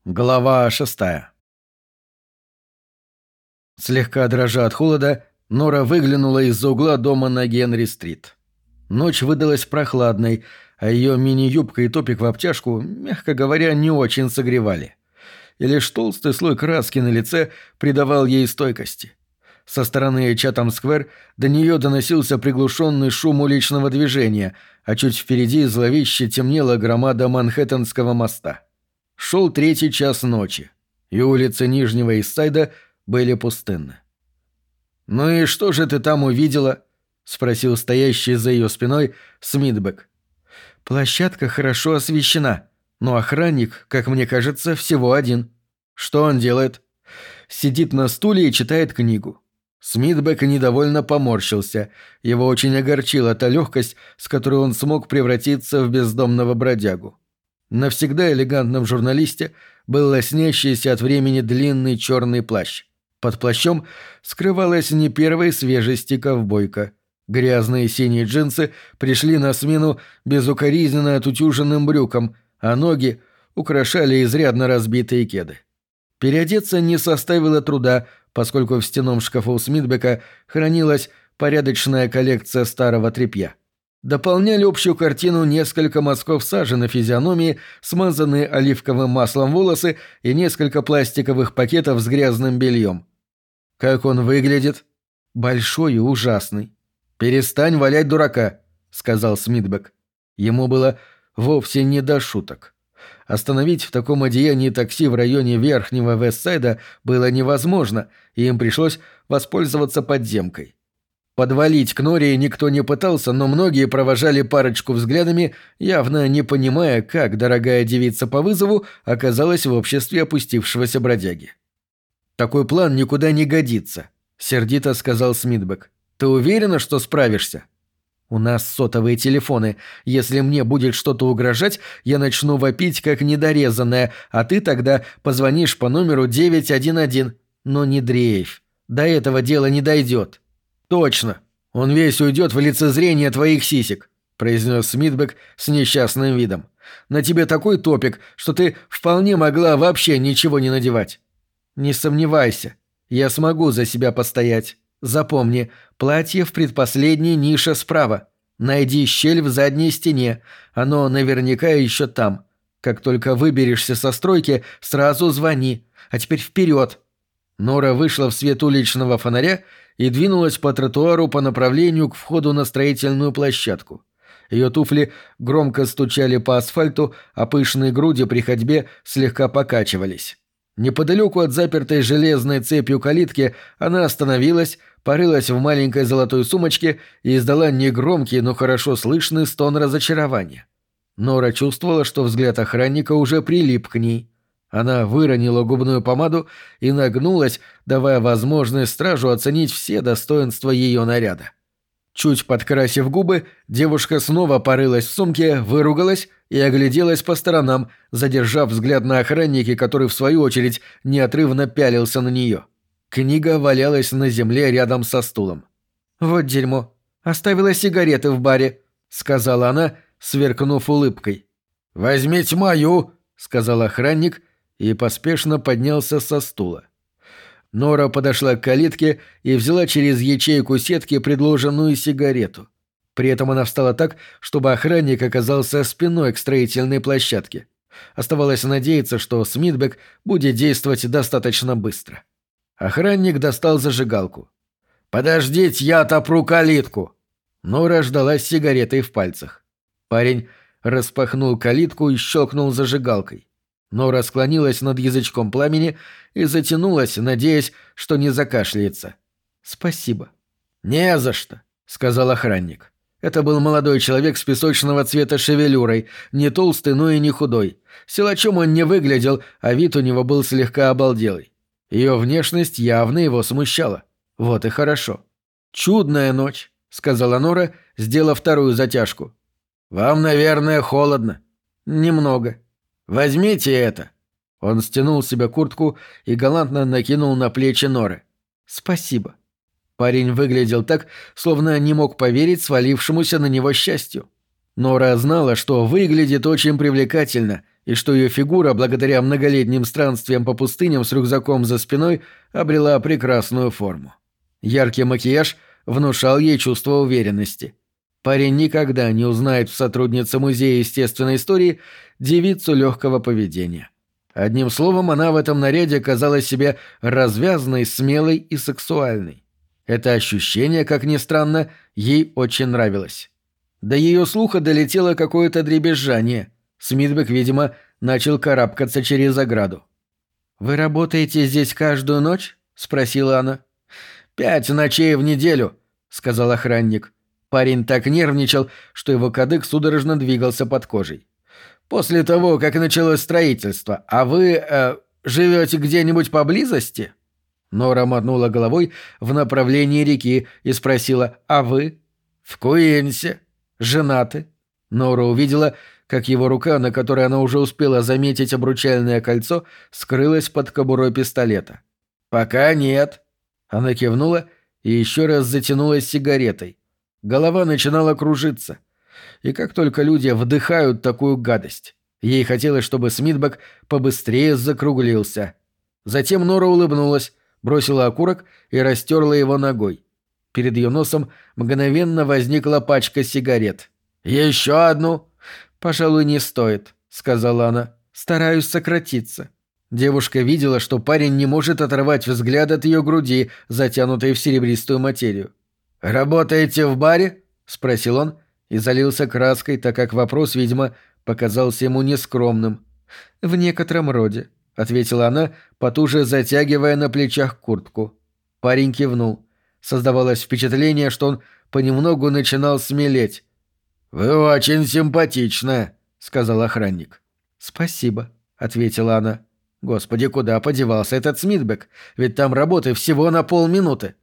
Глава 6. Слегка дрожа от холода, Нора выглянула из-за угла дома на Генри-стрит. Ночь выдалась прохладной, а ее мини-юбка и топик в обтяжку, мягко говоря, не очень согревали. И лишь толстый слой краски на лице придавал ей стойкости. Со стороны Чатам-сквер до нее доносился приглушенный шум уличного движения, а чуть впереди зловеще темнела громада Манхэттенского моста. Шел 3-й час ночи, и улицы Нижнего Ист-Сайда были пустынны. «Ну и что же ты там увидела?» — спросил стоящий за ее спиной Смитбек. «Площадка хорошо освещена, но охранник, как мне кажется, всего один. Что он делает?» «Сидит на стуле и читает книгу». Смитбек недовольно поморщился. Его очень огорчила та легкость, с которой он смог превратиться в бездомного бродягу. На всегда элегантном журналисте был лоснящийся от времени длинный черный плащ. Под плащом скрывалась не первой свежести ковбойка. Грязные синие джинсы пришли на смену безукоризненно отутюженным брюкам, а ноги украшали изрядно разбитые кеды. Переодеться не составило труда, поскольку в стенном шкафу Смитбека хранилась порядочная коллекция старого тряпья. Дополняли общую картину несколько мазков сажи на физиономии, смазанные оливковым маслом волосы и несколько пластиковых пакетов с грязным бельем. «Как он выглядит?» «Большой и ужасный». «Перестань валять дурака», — сказал Смитбек. Ему было вовсе не до шуток. Остановить в таком одеянии такси в районе Верхнего Вестсайда было невозможно, и им пришлось воспользоваться подземкой. Подвалить к Норе никто не пытался, но многие провожали парочку взглядами, явно не понимая, как дорогая девица по вызову оказалась в обществе опустившегося бродяги. «Такой план никуда не годится», — сердито сказал Смитбек. «Ты уверена, что справишься?» «У нас сотовые телефоны. Если мне будет что-то угрожать, я начну вопить, как недорезанная, а ты тогда позвонишь по номеру 911. Но не дрейфь. До этого дела не дойдет». «Точно. Он весь уйдет в лицезрение твоих сисек», — произнес Смитбек с несчастным видом. «На тебе такой топик, что ты вполне могла вообще ничего не надевать». «Не сомневайся. Я смогу за себя постоять. Запомни, платье в предпоследней нише справа. Найди щель в задней стене. Оно наверняка еще там. Как только выберешься со стройки, сразу звони. А теперь вперед». Нора вышла в свет уличного фонаря и двинулась по тротуару по направлению к входу на строительную площадку. Ее туфли громко стучали по асфальту, а пышные груди при ходьбе слегка покачивались. Неподалеку от запертой железной цепью калитки она остановилась, порылась в маленькой золотой сумочке и издала негромкий, но хорошо слышный стон разочарования. Нора чувствовала, что взгляд охранника уже прилип к ней. Она выронила губную помаду и нагнулась, давая возможность стражу оценить все достоинства ее наряда. Чуть подкрасив губы, девушка снова порылась в сумке, выругалась и огляделась по сторонам, задержав взгляд на охраннике, который, в свою очередь, неотрывно пялился на нее. Книга валялась на земле рядом со стулом. «Вот дерьмо. Оставила сигареты в баре», — сказала она, сверкнув улыбкой. «Возьмите мою», — сказал охранник, и поспешно поднялся со стула. Нора подошла к калитке и взяла через ячейку сетки предложенную сигарету. При этом она встала так, чтобы охранник оказался спиной к строительной площадке. Оставалось надеяться, что Смитбек будет действовать достаточно быстро. Охранник достал зажигалку. «Подождите, я отопру калитку!» Нора ждала с сигаретой в пальцах. Парень распахнул калитку и щелкнул зажигалкой. Нора склонилась над язычком пламени и затянулась, надеясь, что не закашляется. «Спасибо». «Не за что», — сказал охранник. Это был молодой человек с песочного цвета шевелюрой, не толстый, но и не худой. Силачом он не выглядел, а вид у него был слегка обалделый. Ее внешность явно его смущала. Вот и хорошо. «Чудная ночь», — сказала Нора, сделав вторую затяжку. «Вам, наверное, холодно». «Немного». «Возьмите это!» Он стянул с себя куртку и галантно накинул на плечи Норы. «Спасибо». Парень выглядел так, словно не мог поверить свалившемуся на него счастью. Нора знала, что выглядит очень привлекательно, и что ее фигура, благодаря многолетним странствиям по пустыням с рюкзаком за спиной, обрела прекрасную форму. Яркий макияж внушал ей чувство уверенности. Парень никогда не узнает в сотруднице Музея естественной истории девицу легкого поведения. Одним словом, она в этом наряде казалась себе развязной, смелой и сексуальной. Это ощущение, как ни странно, ей очень нравилось. До ее слуха долетело какое-то дребезжание. Смитбек, видимо, начал карабкаться через ограду. «Вы работаете здесь каждую ночь?» — спросила она. 5 ночей в неделю», — сказал охранник. Парень так нервничал, что его кадык судорожно двигался под кожей. «После того, как началось строительство, а вы живете где-нибудь поблизости?» Нора мотнула головой в направлении реки и спросила: «А вы?» «В Куинсе. Женаты?» Нора увидела, как его рука, на которой она уже успела заметить обручальное кольцо, скрылась под кобурой пистолета. «Пока нет». Она кивнула и еще раз затянулась сигаретой. Голова начинала кружиться. И как только люди вдыхают такую гадость, ей хотелось, чтобы Смитбек побыстрее закруглился. Затем Нора улыбнулась, бросила окурок и растерла его ногой. Перед ее носом мгновенно возникла пачка сигарет. «Еще одну?» «Пожалуй, не стоит», — сказала она. «Стараюсь сократиться». Девушка видела, что парень не может оторвать взгляд от ее груди, затянутой в серебристую материю. «Работаете в баре?» — спросил он и залился краской, так как вопрос, видимо, показался ему нескромным. «В некотором роде», — ответила она, потуже затягивая на плечах куртку. Парень кивнул. Создавалось впечатление, что он понемногу начинал смелеть. «Вы очень симпатичная», — сказал охранник. «Спасибо», — ответила она. «Господи, куда подевался этот Смитбек? Ведь там работы всего на полминуты.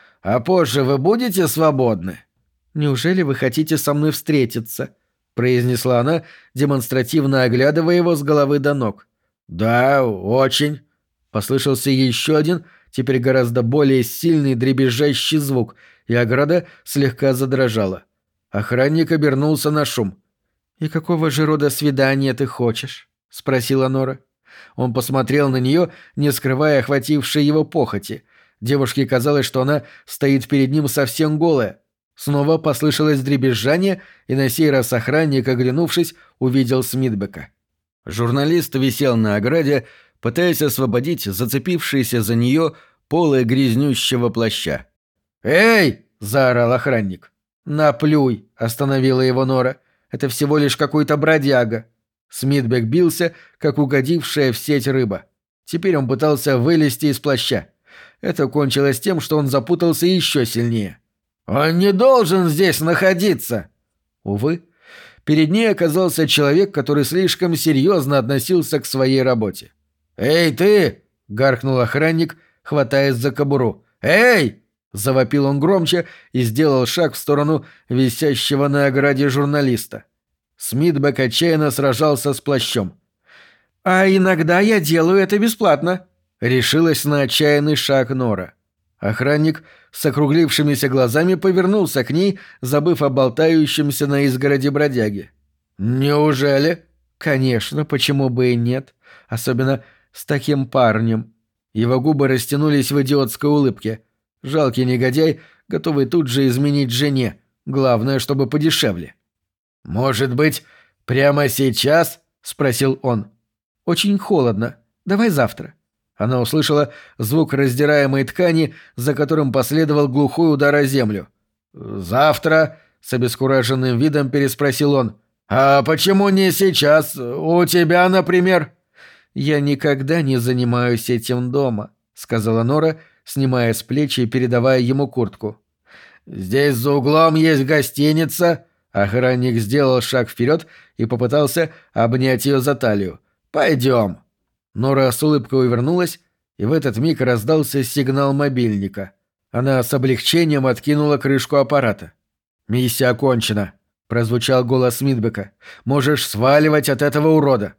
А позже вы будете свободны?» «Неужели вы хотите со мной встретиться?» — произнесла она, демонстративно оглядывая его с головы до ног. «Да, очень». Послышался еще один, теперь гораздо более сильный дребезжащий звук, и ограда слегка задрожала. Охранник обернулся на шум. «И какого же рода свидания ты хочешь?» — спросила Нора. Он посмотрел на нее, не скрывая охватившей его похоти. Девушке казалось, что она стоит перед ним совсем голая. Снова послышалось дребезжание, и на сей раз охранник, оглянувшись, увидел Смитбека. Журналист висел на ограде, пытаясь освободить зацепившийся за нее полы грязнющего плаща. «Эй!» — заорал охранник. «Наплюй!» — остановила его Нора. «Это всего лишь какой-то бродяга». Смитбек бился, как угодившая в сеть рыба. Теперь он пытался вылезти из плаща. Это кончилось тем, что он запутался еще сильнее. «Он не должен здесь находиться!» Увы, перед ней оказался человек, который слишком серьезно относился к своей работе. «Эй, ты!» — гаркнул охранник, хватаясь за кобуру. «Эй!» — завопил он громче и сделал шаг в сторону висящего на ограде журналиста. Смитбек отчаянно сражался с плащом. «А иногда я делаю это бесплатно», — решилась на отчаянный шаг Нора. Охранник с округлившимися глазами повернулся к ней, забыв о болтающемся на изгороди бродяге. «Неужели?» «Конечно, почему бы и нет? Особенно с таким парнем». Его губы растянулись в идиотской улыбке. Жалкий негодяй, готовый тут же изменить жене. Главное, чтобы подешевле. «Может быть, прямо сейчас?» — спросил он. «Очень холодно. Давай завтра». Она услышала звук раздираемой ткани, за которым последовал глухой удар о землю. «Завтра?» — с обескураженным видом переспросил он. «А почему не сейчас? У тебя, например?» «Я никогда не занимаюсь этим дома», — сказала Нора, снимая с плеч и передавая ему куртку. «Здесь за углом есть гостиница». Охранник сделал шаг вперед и попытался обнять ее за талию. «Пойдем». Нора с улыбкой увернулась, и в этот миг раздался сигнал мобильника. Она с облегчением откинула крышку аппарата. «Миссия окончена», — прозвучал голос Смитбека. «Можешь сваливать от этого урода».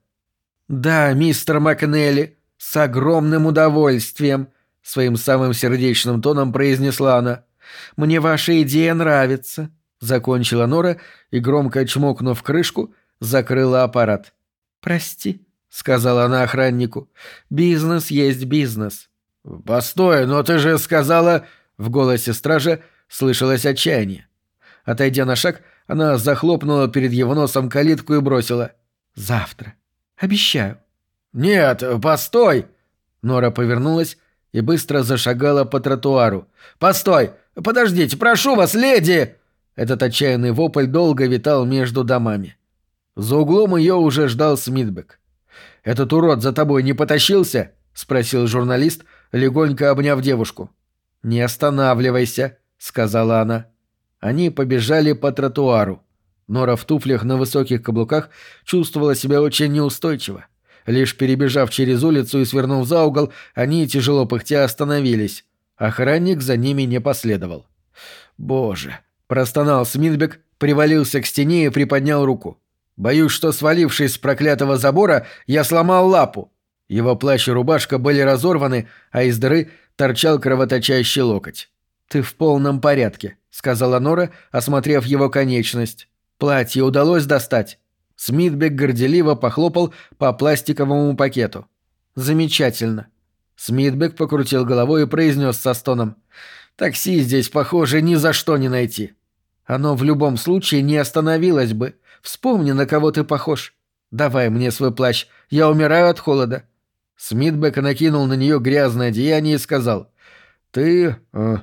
«Да, мистер Макнелли, с огромным удовольствием», — своим самым сердечным тоном произнесла она. «Мне ваша идея нравится», — закончила Нора и, громко чмокнув крышку, закрыла аппарат. «Прости», — сказала она охраннику. «Бизнес есть бизнес». «Постой, но ты же сказала...» В голосе стража слышалось отчаяние. Отойдя на шаг, она захлопнула перед его носом калитку и бросила: «Завтра. Обещаю». «Нет, постой!» Нора повернулась и быстро зашагала по тротуару. «Постой! Подождите, прошу вас, леди!» Этот отчаянный вопль долго витал между домами. За углом ее уже ждал Смитбек. «Этот урод за тобой не потащился?» — спросил журналист, легонько обняв девушку. «Не останавливайся», — сказала она. Они побежали по тротуару. Нора в туфлях на высоких каблуках чувствовала себя очень неустойчиво. Лишь перебежав через улицу и свернув за угол, они, тяжело пыхтя, остановились. Охранник за ними не последовал. «Боже!» — простонал Смитбек, привалился к стене и приподнял руку. «Боюсь, что, свалившись с проклятого забора, я сломал лапу». Его плащ и рубашка были разорваны, а из дыры торчал кровоточащий локоть. «Ты в полном порядке», — сказала Нора, осмотрев его конечность. «Платье удалось достать?» Смитбек горделиво похлопал по пластиковому пакету. «Замечательно». Смитбек покрутил головой и произнес со стоном: «Такси здесь, похоже, ни за что не найти. Оно в любом случае не остановилось бы. Вспомни, на кого ты похож. Давай мне свой плащ, я умираю от холода». Смитбек накинул на нее грязное одеяние и сказал: «Ты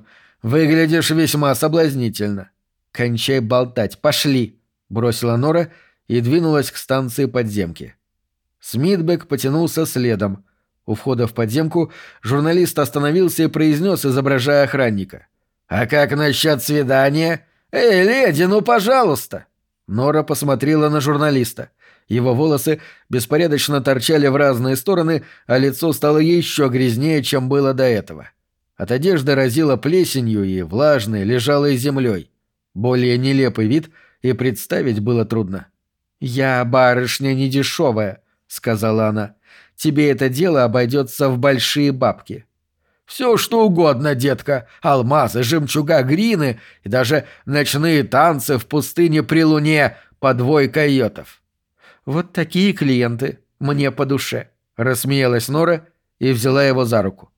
выглядишь весьма соблазнительно». «Кончай болтать, пошли», — бросила Нора и двинулась к станции подземки. Смитбек потянулся следом. У входа в подземку журналист остановился и произнес, изображая охранника: «А как насчет свидания? Эй, леди, ну пожалуйста!» Нора посмотрела на журналиста. Его волосы беспорядочно торчали в разные стороны, а лицо стало еще грязнее, чем было до этого. От одежды разило плесенью и влажной, лежалой землей. Более нелепый вид и представить было трудно. «Я барышня недешевая», — сказала она. «Тебе это дело обойдется в большие бабки». «Все что угодно, детка. Алмазы, жемчуга, грины и даже ночные танцы в пустыне при луне по двое койотов». «Вот такие клиенты мне по душе», — рассмеялась Нора и взяла его за руку.